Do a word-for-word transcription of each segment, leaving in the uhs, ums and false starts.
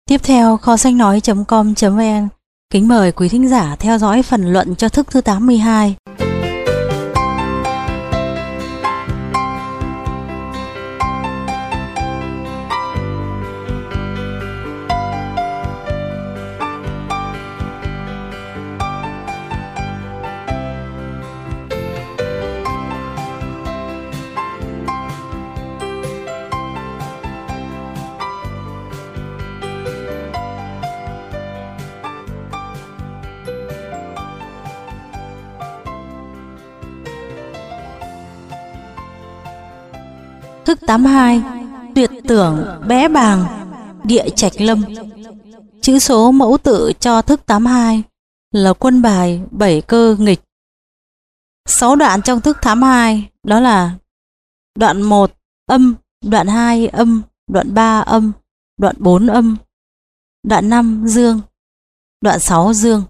Tiếp theo, kho sách nói chấm com chấm vn kính mời quý thính giả theo dõi phần luận cho thức thứ tám mươi hai. Thức tám mươi hai. Tuyệt tưởng bé bàng địa trạch lâm. Chữ số mẫu tự cho thức tám mươi hai là quân bài bảy cơ nghịch. Sáu đoạn trong thức tám mươi hai đó là đoạn một âm, đoạn hai âm, đoạn ba âm, đoạn bốn âm, đoạn năm dương, đoạn sáu dương.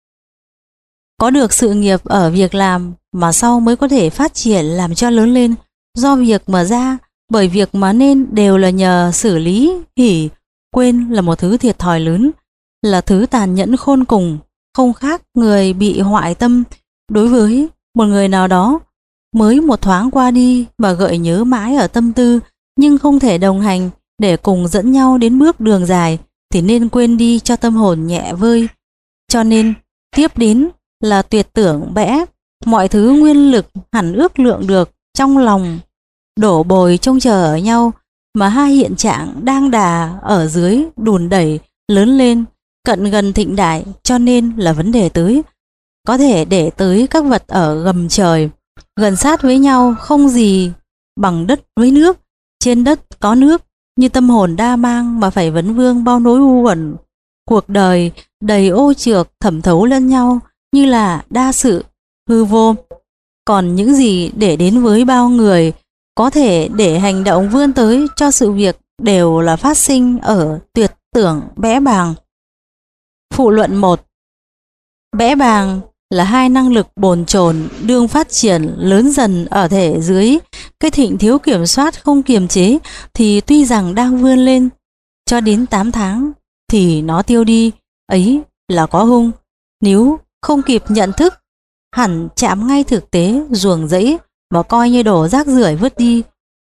Có được sự nghiệp ở việc làm mà sau mới có thể phát triển làm cho lớn lên, do việc mà ra, bởi việc mà nên đều là nhờ xử lý hỉ quên là một thứ thiệt thòi lớn, là thứ tàn nhẫn khôn cùng, không khác người bị hoại tâm. Đối với một người nào đó mới một thoáng qua đi mà gợi nhớ mãi ở tâm tư, nhưng không thể đồng hành để cùng dẫn nhau đến bước đường dài, thì nên quên đi cho tâm hồn nhẹ vơi. Cho nên tiếp đến là tuyệt tưởng bẽ, mọi thứ nguyên lực hẳn ước lượng được trong lòng đổ bồi trông chờ ở nhau, mà hai hiện trạng đang đà ở dưới đùn đẩy lớn lên cận gần thịnh đại, cho nên là vấn đề tới có thể để tới các vật ở gầm trời gần sát với nhau, không gì bằng đất với nước, trên đất có nước, như tâm hồn đa mang mà phải vấn vương bao nỗi u uẩn. Cuộc đời đầy ô trược thẩm thấu lẫn nhau như là đa sự hư vô. Còn những gì để đến với bao người có thể để hành động vươn tới cho sự việc đều là phát sinh ở tuyệt tưởng bẽ bàng. Phụ luận một. Bẽ bàng là hai năng lực bồn chồn đương phát triển lớn dần ở thể dưới cái thịnh thiếu kiểm soát không kiềm chế, thì tuy rằng đang vươn lên cho đến tám tháng thì nó tiêu đi, ấy là có hung. Nếu không kịp nhận thức, hẳn chạm ngay thực tế ruồng rẫy mà coi như đổ rác rưởi vứt đi.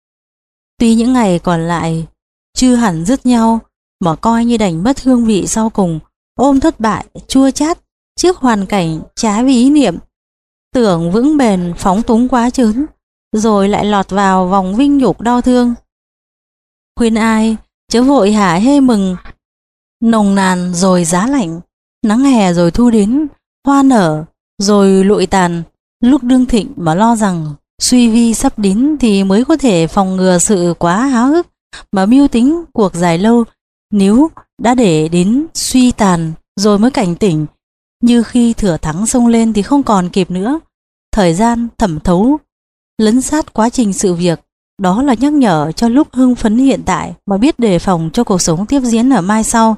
Tuy những ngày còn lại chưa hẳn dứt nhau, mà coi như đành mất hương vị sau cùng, ôm thất bại chua chát trước hoàn cảnh trái với ý niệm, tưởng vững bền phóng túng quá chớn, rồi lại lọt vào vòng vinh nhục đau thương. Khuyên ai chớ vội hả hê mừng, nồng nàn rồi giá lạnh, nắng hè rồi thu đến, hoa nở rồi lụi tàn. Lúc đương thịnh mà lo rằng suy vi sắp đến thì mới có thể phòng ngừa sự quá háo hức mà mưu tính cuộc dài lâu. Nếu đã để đến suy tàn rồi mới cảnh tỉnh, như khi thừa thắng xông lên thì không còn kịp nữa. Thời gian thẩm thấu lấn sát quá trình sự việc, đó là nhắc nhở cho lúc hưng phấn hiện tại mà biết đề phòng cho cuộc sống tiếp diễn ở mai sau.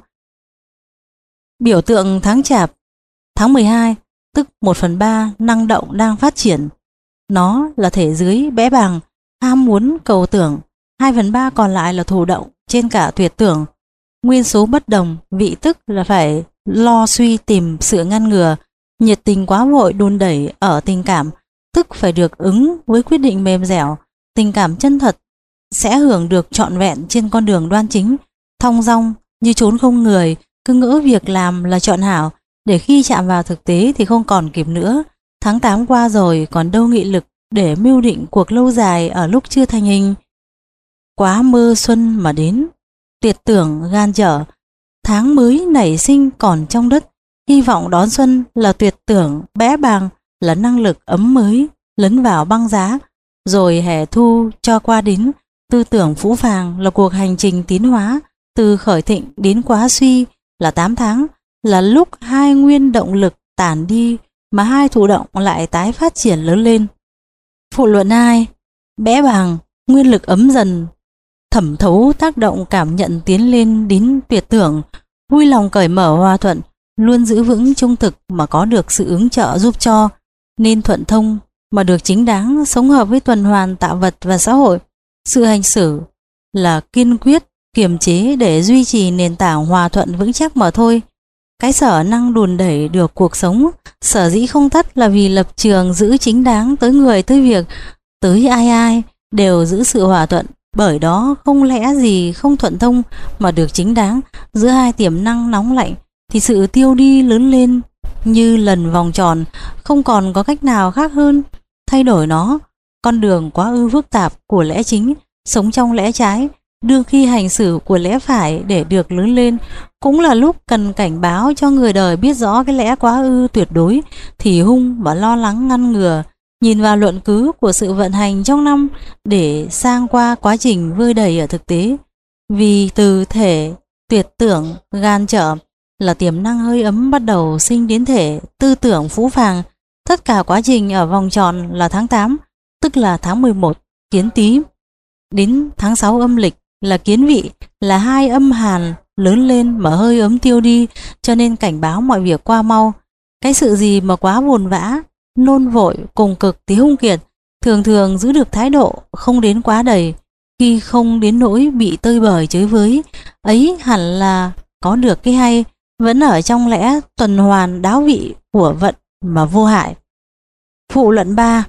Biểu tượng tháng chạp, tháng mười hai, tức một phần ba năng động đang phát triển. Nó là thể dưới bẽ bàng, ham muốn cầu tưởng, hai phần ba còn lại là thụ động trên cả tuyệt tưởng. Nguyên số bất đồng, vị tức là phải lo suy tìm sự ngăn ngừa. Nhiệt tình quá vội đùn đẩy ở tình cảm, tức phải được ứng với quyết định mềm dẻo. Tình cảm chân thật sẽ hưởng được trọn vẹn trên con đường đoan chính. Thong dong như trốn không người, cứ ngỡ việc làm là chọn hảo, để khi chạm vào thực tế thì không còn kịp nữa. Tháng tám qua rồi, còn đâu nghị lực để mưu định cuộc lâu dài ở lúc chưa thành hình. Quá mơ xuân mà đến, tuyệt tưởng gan dở, tháng mới nảy sinh còn trong đất. Hy vọng đón xuân là tuyệt tưởng bẽ bàng, là năng lực ấm mới lấn vào băng giá. Rồi hè thu cho qua đến, tư tưởng phũ phàng là cuộc hành trình tiến hóa từ khởi thịnh đến quá suy, là tám tháng, là lúc hai nguyên động lực tản đi mà hai thụ động lại tái phát triển lớn lên. Phụ luận hai. Bẽ bàng, nguyên lực ấm dần thẩm thấu tác động cảm nhận tiến lên đến tuyệt tưởng, vui lòng cởi mở hòa thuận, luôn giữ vững trung thực mà có được sự ứng trợ giúp cho, nên thuận thông mà được chính đáng sống hợp với tuần hoàn tạo vật và xã hội. Sự hành xử là kiên quyết kiềm chế để duy trì nền tảng hòa thuận vững chắc mà thôi. Cái sở năng đùn đẩy được cuộc sống sở dĩ không tắt là vì lập trường giữ chính đáng, tới người tới việc, tới ai ai đều giữ sự hòa thuận. Bởi đó không lẽ gì không thuận thông mà được chính đáng giữa hai tiềm năng nóng lạnh, thì sự tiêu đi lớn lên như lần vòng tròn, không còn có cách nào khác hơn thay đổi nó. Con đường quá ư phức tạp của lẽ chính, sống trong lẽ trái, đương khi hành xử của lẽ phải để được lớn lên, cũng là lúc cần cảnh báo cho người đời biết rõ cái lẽ quá ư tuyệt đối thì hung và lo lắng ngăn ngừa, nhìn vào luận cứ của sự vận hành trong năm để sang qua quá trình vơi đầy ở thực tế. Vì từ thể tuyệt tưởng gan trở là tiềm năng hơi ấm bắt đầu sinh đến thể tư tưởng phũ phàng. Tất cả quá trình ở vòng tròn là tháng tám, tức là tháng mười một Kiến Tý, đến tháng sáu âm lịch là Kiến Vị, là hai âm hàn lớn lên mà hơi ấm tiêu đi, cho nên cảnh báo mọi việc qua mau. Cái sự gì mà quá vồn vã, nôn vội, cùng cực thì hung kiệt, thường thường giữ được thái độ không đến quá đầy, khi không đến nỗi bị tơi bời chới với, ấy hẳn là có được cái hay, vẫn ở trong lẽ tuần hoàn đáo vị của vận mà vô hại. Phụ luận ba.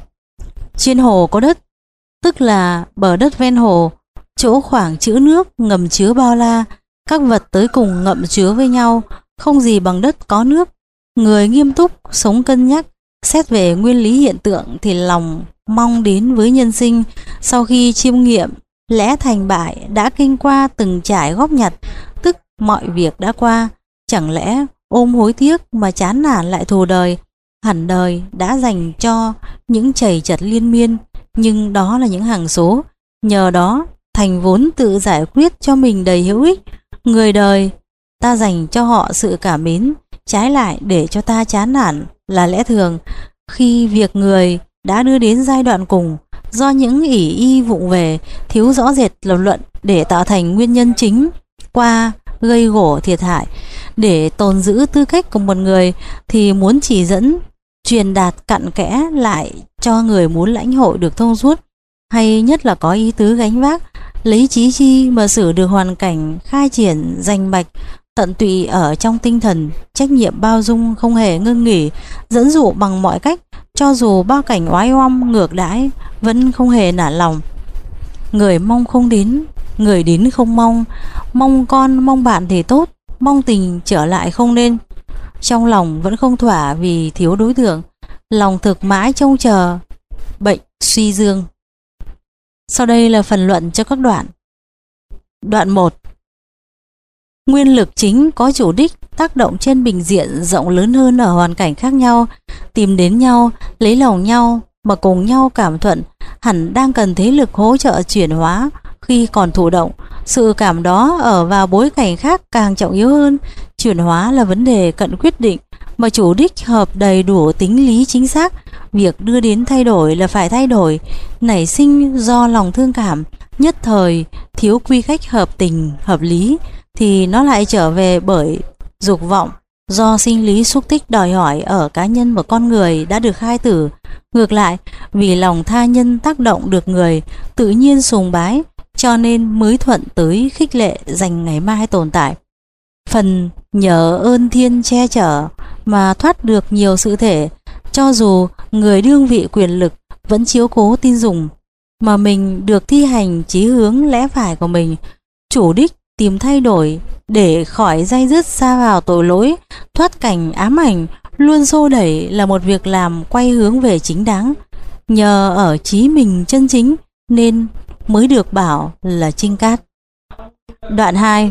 Trên hồ có đất, tức là bờ đất ven hồ, chỗ khoảng chữ nước ngầm chứa bao la, các vật tới cùng ngậm chứa với nhau, không gì bằng đất có nước. Người nghiêm túc sống cân nhắc, xét về nguyên lý hiện tượng thì lòng mong đến với nhân sinh, sau khi chiêm nghiệm lẽ thành bại đã kinh qua từng trải góp nhặt, tức mọi việc đã qua, chẳng lẽ ôm hối tiếc mà chán nản lại thù đời. Hẳn đời đã dành cho những chầy chật liên miên, nhưng đó là những hàng số, nhờ đó thành vốn tự giải quyết cho mình đầy hữu ích. Người đời ta dành cho họ sự cảm mến, trái lại để cho ta chán nản là lẽ thường. Khi việc người đã đưa đến giai đoạn cùng, do những ỷ y vụng về, thiếu rõ rệt lập luận để tạo thành nguyên nhân chính qua gây gổ thiệt hại, để tồn giữ tư cách của một người, thì muốn chỉ dẫn truyền đạt cặn kẽ lại cho người muốn lãnh hội được thông suốt, hay nhất là có ý tứ gánh vác, lấy chí chi mà xử được hoàn cảnh khai triển rành mạch, tận tụy ở trong tinh thần trách nhiệm bao dung, không hề ngưng nghỉ, dẫn dụ bằng mọi cách, cho dù bao cảnh oái oăm ngược đãi vẫn không hề nản lòng. Người mong không đến, người đến không mong, mong con mong bạn thì tốt, mong tình trở lại không nên. Trong lòng vẫn không thỏa vì thiếu đối tượng, lòng thực mãi trông chờ, bệnh suy dương. Sau đây là phần luận cho các đoạn. Đoạn một. Nguyên lực chính có chủ đích tác động trên bình diện rộng lớn hơn ở hoàn cảnh khác nhau, tìm đến nhau, lấy lòng nhau mà cùng nhau cảm thuận, hẳn đang cần thế lực hỗ trợ chuyển hóa khi còn thụ động. Sự cảm đó ở vào bối cảnh khác càng trọng yếu hơn. Chuyển hóa là vấn đề cận quyết định, mà chủ đích hợp đầy đủ tính lý chính xác. Việc đưa đến thay đổi là phải thay đổi, nảy sinh do lòng thương cảm, nhất thời thiếu quy cách hợp tình, hợp lý, thì nó lại trở về bởi dục vọng, do sinh lý xúc tích đòi hỏi ở cá nhân một con người đã được khai tử. Ngược lại, vì lòng tha nhân tác động được người tự nhiên sùng bái, cho nên mới thuận tới khích lệ dành ngày mai tồn tại. Phần nhờ ơn thiên che chở mà thoát được nhiều sự thể, cho dù người đương vị quyền lực vẫn chiếu cố tin dùng, mà mình được thi hành chí hướng lẽ phải của mình, chủ đích tìm thay đổi để khỏi day dứt xa vào tội lỗi, thoát cảnh ám ảnh, luôn xô đẩy là một việc làm quay hướng về chính đáng. Nhờ ở chí mình chân chính nên mới được bảo là chinh cát. Đoạn hai.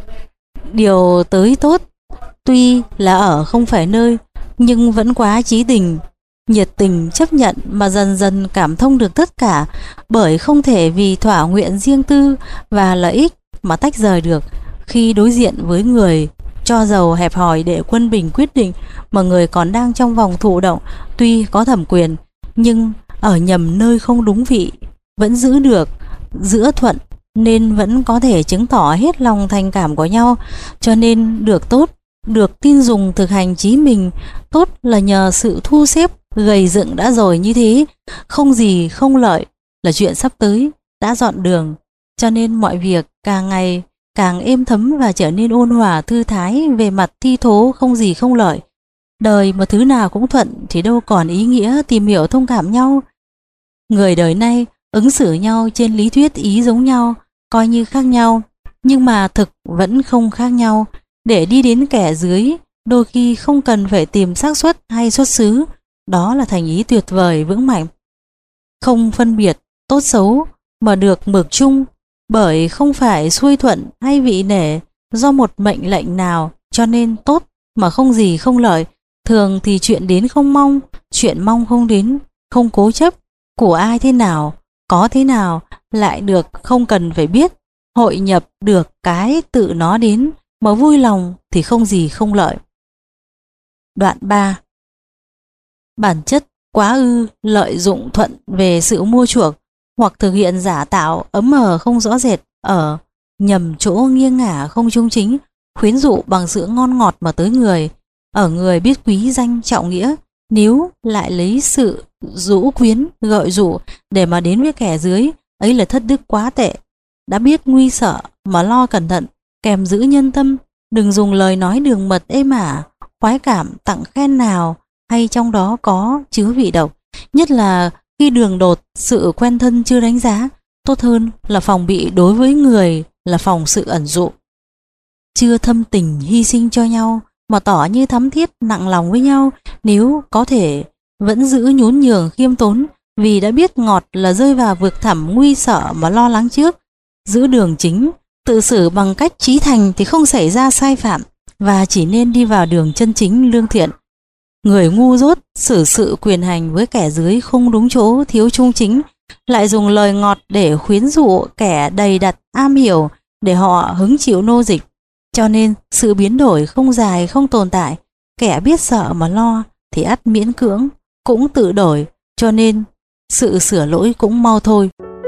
Điều tới tốt tuy là ở không phải nơi, nhưng vẫn quá chí tình, nhiệt tình chấp nhận mà dần dần cảm thông được tất cả, bởi không thể vì thỏa nguyện riêng tư và lợi ích mà tách rời được. Khi đối diện với người cho dầu hẹp hòi để quân bình quyết định, mà người còn đang trong vòng thụ động, tuy có thẩm quyền nhưng ở nhầm nơi không đúng vị, vẫn giữ được giữa thuận, nên vẫn có thể chứng tỏ hết lòng thành cảm của nhau. Cho nên được tốt, được tin dùng thực hành chí mình. Tốt là nhờ sự thu xếp gầy dựng đã rồi như thế, không gì không lợi là chuyện sắp tới đã dọn đường cho nên mọi việc càng ngày càng êm thấm và trở nên ôn hòa thư thái. Về mặt thi thố không gì không lợi. Đời mà thứ nào cũng thuận thì đâu còn ý nghĩa tìm hiểu thông cảm nhau. Người đời nay ứng xử nhau trên lý thuyết ý giống nhau, coi như khác nhau, nhưng mà thực vẫn không khác nhau. Để đi đến kẻ dưới, đôi khi không cần phải tìm xác suất hay xuất xứ, đó là thành ý tuyệt vời vững mạnh. Không phân biệt tốt xấu mà được mực chung, bởi không phải xuôi thuận hay vị nể do một mệnh lệnh nào, cho nên tốt mà không gì không lợi. Thường thì chuyện đến không mong, chuyện mong không đến, không cố chấp, của ai thế nào, có thế nào lại được không cần phải biết, hội nhập được cái tự nó đến, mà vui lòng thì không gì không lợi. Đoạn ba. Bản chất quá ư lợi dụng thuận về sự mua chuộc, hoặc thực hiện giả tạo ấm hờ không rõ rệt, ở nhầm chỗ nghiêng ngả không trung chính, khuyến dụ bằng sự ngon ngọt mà tới người. Ở người biết quý danh trọng nghĩa, nếu lại lấy sự rũ quyến gợi dụ để mà đến với kẻ dưới, ấy là thất đức quá tệ. Đã biết nguy sợ mà lo cẩn thận, kèm giữ nhân tâm. Đừng dùng lời nói đường mật êm ả, khoái cảm tặng khen nào hay trong đó có chứa vị độc. Nhất là khi đường đột sự quen thân chưa đánh giá, tốt hơn là phòng bị đối với người là phòng sự ẩn dụ. Chưa thâm tình hy sinh cho nhau mà tỏ như thắm thiết nặng lòng với nhau, nếu có thể vẫn giữ nhún nhường khiêm tốn, vì đã biết ngọt là rơi vào vực thẳm nguy sợ mà lo lắng trước. Giữ đường chính, tự xử bằng cách chí thành thì không xảy ra sai phạm, và chỉ nên đi vào đường chân chính lương thiện. Người ngu dốt xử sự quyền hành với kẻ dưới không đúng chỗ, thiếu trung chính, lại dùng lời ngọt để khuyến dụ kẻ đầy đặn am hiểu để họ hứng chịu nô dịch. Cho nên sự biến đổi không dài không tồn tại. Kẻ biết sợ mà lo thì ắt miễn cưỡng cũng tự đổi, cho nên sự sửa lỗi cũng mau thôi.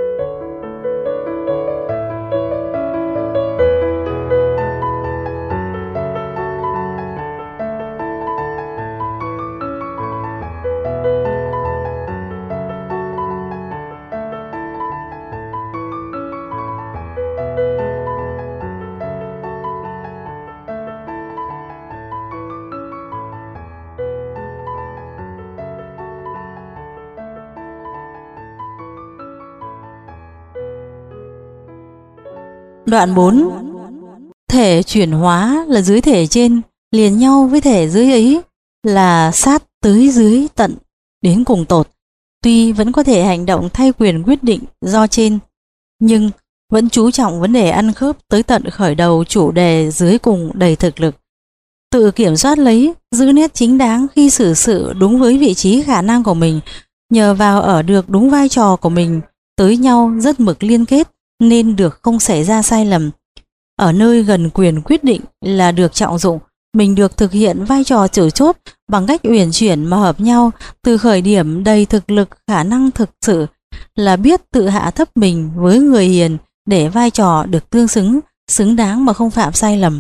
Đoạn bốn. Thể chuyển hóa là dưới thể trên, liền nhau với thể dưới ấy, là sát tới dưới tận đến cùng tột. Tuy vẫn có thể hành động thay quyền quyết định do trên, nhưng vẫn chú trọng vấn đề ăn khớp tới tận khởi đầu chủ đề dưới cùng đầy thực lực. Tự kiểm soát lấy, giữ nét chính đáng khi xử sự đúng với vị trí khả năng của mình, nhờ vào ở được đúng vai trò của mình, tới nhau rất mực liên kết, nên được không xảy ra sai lầm. Ở nơi gần quyền quyết định là được trọng dụng, mình được thực hiện vai trò chủ chốt bằng cách uyển chuyển mà hợp nhau. Từ khởi điểm đầy thực lực khả năng thực sự là biết tự hạ thấp mình với người hiền để vai trò được tương xứng, xứng đáng mà không phạm sai lầm.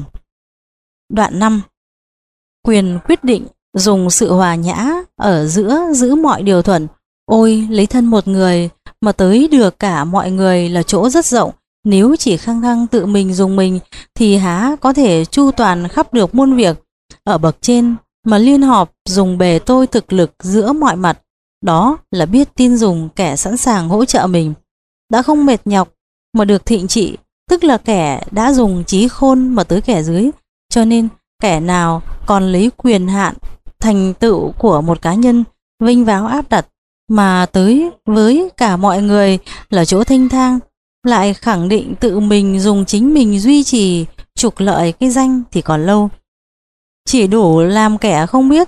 Đoạn năm. Quyền quyết định dùng sự hòa nhã ở giữa giữ mọi điều thuận. Ôi, lấy thân một người mà tới được cả mọi người là chỗ rất rộng. Nếu chỉ khăng khăng tự mình dùng mình thì há có thể chu toàn khắp được muôn việc. Ở bậc trên mà liên họp dùng bề tôi thực lực giữa mọi mặt, đó là biết tin dùng kẻ sẵn sàng hỗ trợ mình. Đã không mệt nhọc mà được thịnh trị, tức là kẻ đã dùng trí khôn mà tới kẻ dưới. Cho nên kẻ nào còn lấy quyền hạn thành tựu của một cá nhân vinh váo áp đặt mà tới với cả mọi người là chỗ thanh thang, lại khẳng định tự mình dùng chính mình duy trì trục lợi cái danh thì còn lâu. Chỉ đủ làm kẻ không biết.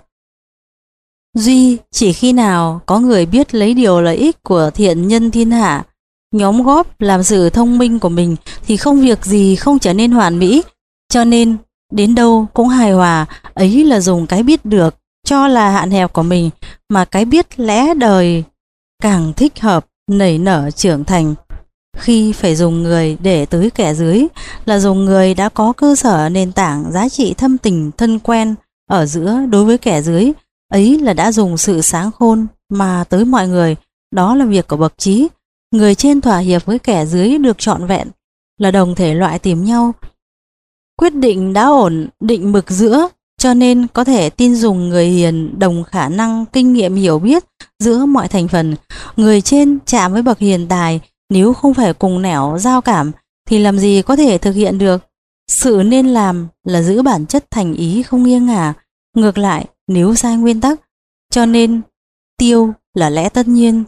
Duy chỉ khi nào có người biết lấy điều lợi ích của thiện nhân thiên hạ, nhóm góp làm sự thông minh của mình, thì không việc gì không trở nên hoàn mỹ. Cho nên đến đâu cũng hài hòa, ấy là dùng cái biết được cho là hạn hẹp của mình, mà cái biết lẽ đời càng thích hợp nảy nở trưởng thành. Khi phải dùng người để tới kẻ dưới là dùng người đã có cơ sở nền tảng giá trị thâm tình thân quen ở giữa đối với kẻ dưới, ấy là đã dùng sự sáng khôn mà tới mọi người. Đó là việc của bậc trí. Người trên thỏa hiệp với kẻ dưới được trọn vẹn, là đồng thể loại tìm nhau. Quyết định đã ổn định mực giữa, cho nên có thể tin dùng người hiền đồng khả năng, kinh nghiệm, hiểu biết giữa mọi thành phần. Người trên chạm với bậc hiền tài, nếu không phải cùng nẻo giao cảm thì làm gì có thể thực hiện được. Sự nên làm là giữ bản chất thành ý không nghiêng ngả, ngược lại nếu sai nguyên tắc, cho nên tiêu là lẽ tất nhiên.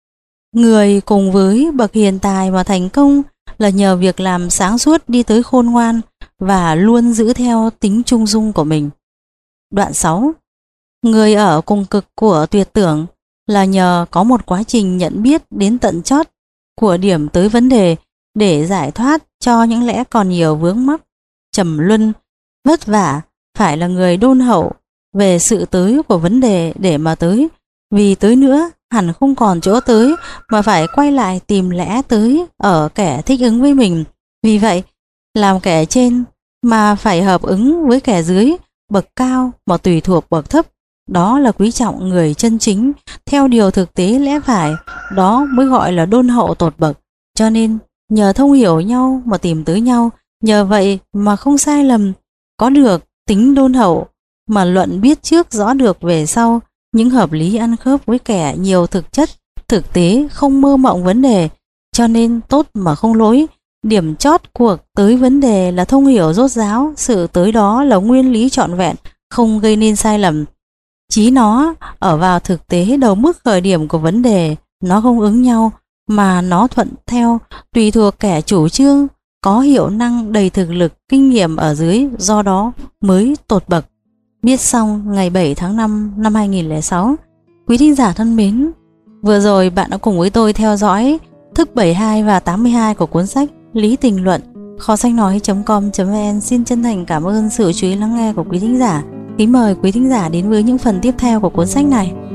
Người cùng với bậc hiền tài mà thành công là nhờ việc làm sáng suốt đi tới khôn ngoan và luôn giữ theo tính trung dung của mình. Đoạn sáu. Người ở cùng cực của tuyệt tưởng là nhờ có một quá trình nhận biết đến tận chót của điểm tới vấn đề để giải thoát cho những lẽ còn nhiều vướng mắc, trầm luân, vất vả. Phải là người đôn hậu về sự tới của vấn đề để mà tới, vì tới nữa hẳn không còn chỗ tới mà phải quay lại tìm lẽ tới ở kẻ thích ứng với mình. Vì vậy, làm kẻ trên mà phải hợp ứng với kẻ dưới, bậc cao mà tùy thuộc bậc thấp, đó là quý trọng người chân chính theo điều thực tế lẽ phải, đó mới gọi là đôn hậu tột bậc. Cho nên nhờ thông hiểu nhau mà tìm tới nhau, nhờ vậy mà không sai lầm, có được tính đôn hậu mà luận biết trước rõ được về sau những hợp lý ăn khớp với kẻ nhiều thực chất, thực tế không mơ mộng vấn đề, cho nên tốt mà không lỗi. Điểm chót cuộc tới vấn đề là thông hiểu rốt ráo, sự tới đó là nguyên lý trọn vẹn, không gây nên sai lầm. Chí nó ở vào thực tế đầu mức khởi điểm của vấn đề, nó không ứng nhau mà nó thuận theo, tùy thuộc kẻ chủ trương, có hiệu năng đầy thực lực, kinh nghiệm ở dưới, do đó mới tột bậc. Viết xong ngày bảy tháng năm năm hai nghìn không trăm lẻ sáu. Quý thính giả thân mến, vừa rồi bạn đã cùng với tôi theo dõi thức bảy mươi hai và tám mươi hai của cuốn sách Lý Tình Luận. Kho sách nói chấm com chấm vn xin chân thành cảm ơn sự chú ý lắng nghe của quý thính giả. Kính mời quý thính giả đến với những phần tiếp theo của cuốn sách này.